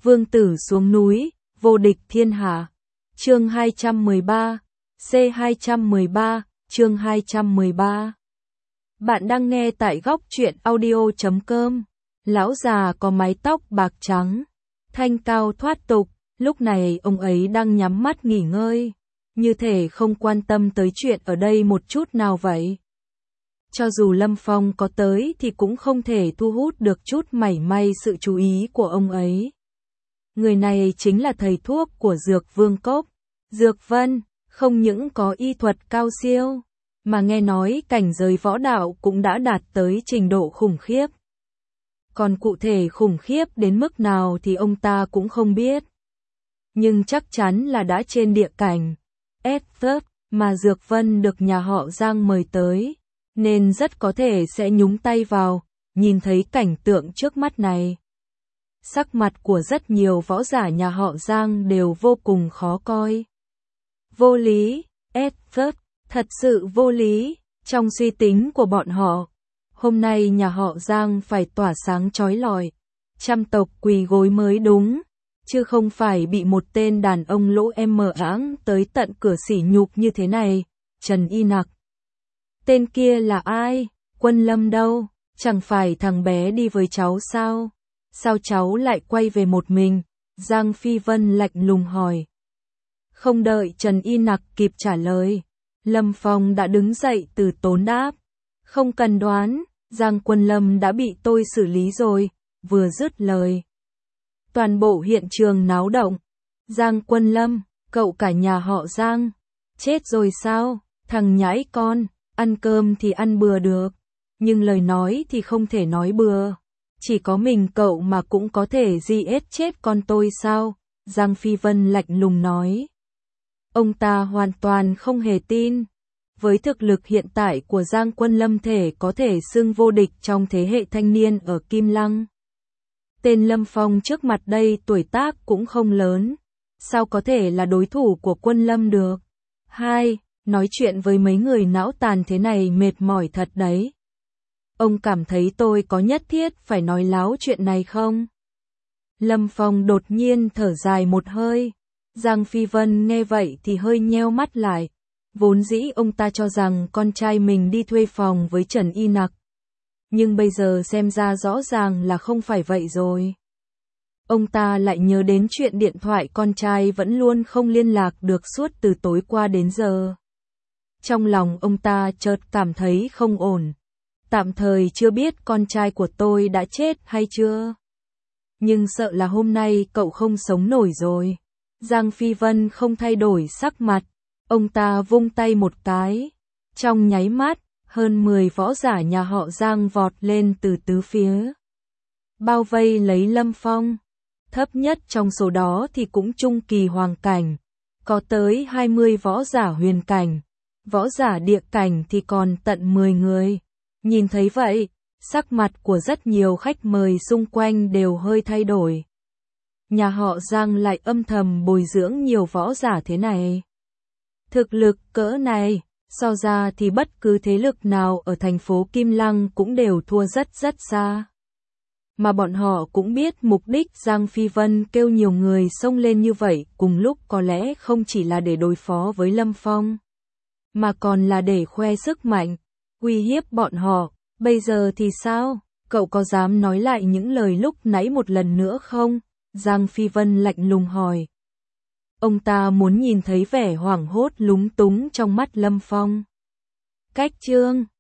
Vương tử xuống núi, vô địch thiên hạ. Chương 213, C213, chương 213. Bạn đang nghe tại góc truyện audio.com. Lão già có mái tóc bạc trắng, thanh cao thoát tục, lúc này ông ấy đang nhắm mắt nghỉ ngơi, như thể không quan tâm tới chuyện ở đây một chút nào vậy. Cho dù Lâm Phong có tới thì cũng không thể thu hút được chút mảy may sự chú ý của ông ấy. Người này chính là thầy thuốc của Dược Vương Cốc, Dược Vân, không những có y thuật cao siêu, mà nghe nói cảnh giới võ đạo cũng đã đạt tới trình độ khủng khiếp. Còn cụ thể khủng khiếp đến mức nào thì ông ta cũng không biết. Nhưng chắc chắn là đã trên địa cảnh, expert, mà Dược Vân được nhà họ Giang mời tới, nên rất có thể sẽ nhúng tay vào, nhìn thấy cảnh tượng trước mắt này. Sắc mặt của rất nhiều võ giả nhà họ Giang đều vô cùng khó coi. Vô lý, expert, thật sự vô lý, trong suy tính của bọn họ. Hôm nay nhà họ Giang phải tỏa sáng chói lọi, trăm tộc quỳ gối mới đúng, chứ không phải bị một tên đàn ông lỗ áng tới tận cửa sỉ nhục như thế này. Trần Y Nặc. Tên kia là ai? Quân Lâm đâu? Chẳng phải thằng bé đi với cháu sao? Sao cháu lại quay về một mình? Giang Phi Vân lạnh lùng hỏi. Không đợi Trần Y Nặc kịp trả lời, Lâm Phong đã đứng dậy từ tốn đáp. Không cần đoán, Giang Quân Lâm đã bị tôi xử lý rồi. Vừa dứt lời, toàn bộ hiện trường náo động. Giang Quân Lâm, cậu cả nhà họ Giang, chết rồi sao? Thằng nhãi con, ăn cơm thì ăn bừa được, nhưng lời nói thì không thể nói bừa. Chỉ có mình cậu mà cũng có thể giết chết con tôi sao? Giang Phi Vân lạnh lùng nói. Ông ta hoàn toàn không hề tin. Với thực lực hiện tại của Giang Quân Lâm có thể xưng vô địch trong thế hệ thanh niên ở Kim Lăng. Tên Lâm Phong trước mặt đây tuổi tác cũng không lớn, sao có thể là đối thủ của Quân Lâm được? Nói chuyện với mấy người não tàn thế này mệt mỏi thật đấy. Ông cảm thấy tôi có nhất thiết phải nói láo chuyện này không? Lâm Phong đột nhiên thở dài một hơi. Giang Phi Vân nghe vậy thì hơi nheo mắt lại. Vốn dĩ ông ta cho rằng con trai mình đi thuê phòng với Trần Y Nặc. Nhưng bây giờ xem ra rõ ràng là không phải vậy rồi. Ông ta lại nhớ đến chuyện điện thoại con trai vẫn luôn không liên lạc được suốt từ tối qua đến giờ. Trong lòng ông ta chợt cảm thấy không ổn. Tạm thời chưa biết con trai của tôi đã chết hay chưa. Nhưng sợ là hôm nay cậu không sống nổi rồi. Giang Phi Vân không thay đổi sắc mặt. Ông ta vung tay một cái. Trong nháy mắt, hơn 10 võ giả nhà họ Giang vọt lên từ tứ phía. Bao vây lấy Lâm Phong. Thấp nhất trong số đó thì cũng trung kỳ hoàng cảnh. Có tới 20 võ giả huyền cảnh. Võ giả địa cảnh thì còn tận 10 người. Nhìn thấy vậy, sắc mặt của rất nhiều khách mời xung quanh đều hơi thay đổi. Nhà họ Giang lại âm thầm bồi dưỡng nhiều võ giả thế này. Thực lực cỡ này, so ra thì bất cứ thế lực nào ở thành phố Kim Lăng cũng đều thua rất xa. Mà bọn họ cũng biết mục đích Giang Phi Vân kêu nhiều người xông lên như vậy cùng lúc có lẽ không chỉ là để đối phó với Lâm Phong, mà còn là để khoe sức mạnh, uy hiếp bọn họ. Bây giờ thì sao? Cậu có dám nói lại những lời lúc nãy một lần nữa không? Giang Phi Vân lạnh lùng hỏi. Ông ta muốn nhìn thấy vẻ hoảng hốt lúng túng trong mắt Lâm Phong. Cách chương